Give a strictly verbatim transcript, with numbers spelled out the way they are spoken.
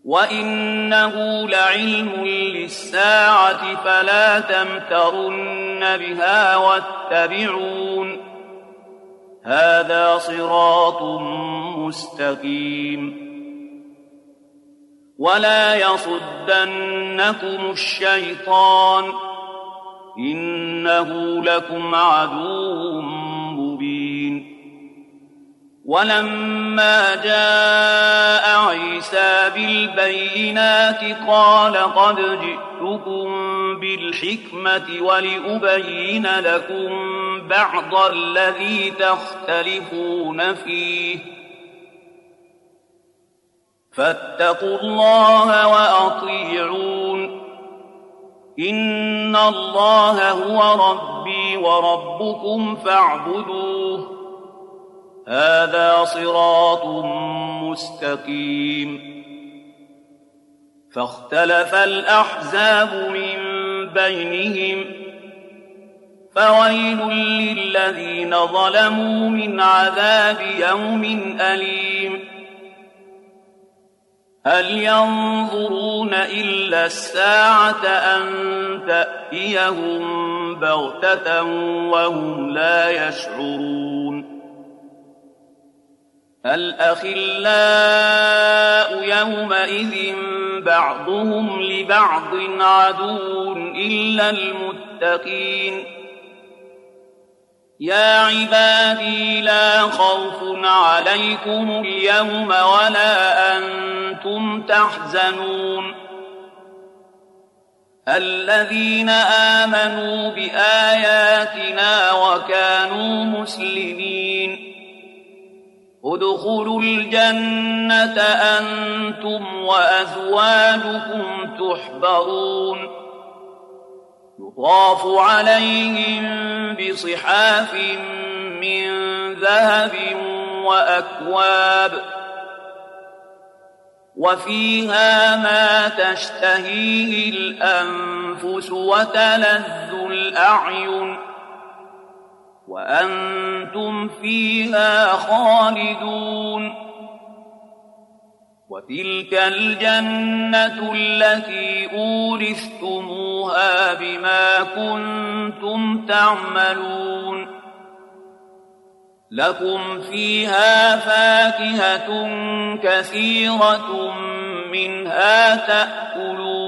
وإنه لعلم للساعة فلا تمترن بها واتبعون هذا صراط مستقيم ولا يصدنكم الشيطان إنه لكم عدو مبين ولما جاء عيسى بالبينات قال قد جئتكم بالحكمة ولأبين لكم بعض الذي تختلفون فيه فاتقوا الله وأطيعون إن الله هو ربي وربكم فاعبدوه هذا صراط مستقيم فاختلف الأحزاب من بينهم فويل للذين ظلموا من عذاب يوم أليم هل ينظرون إلا الساعة أن تأتيهم بغتة وهم لا يشعرون الأخلاء يومئذ بعضهم لبعض عدو إلا المتقين يا عبادي لا خوف عليكم اليوم ولا أنتم تحزنون الذين آمنوا بآياتنا وكانوا مسلمين ادخلوا الجنة أنتم وأزواجكم تحبرون يطاف عليهم بصحاف من ذهب وأكواب وفيها ما تشتهيه الأنفس وتلذ الأعين وأنتم فيها خالدون وتلك الجنة التي أورثتموها بما كنتم تعملون لكم فيها فاكهة كثيرة منها تأكلون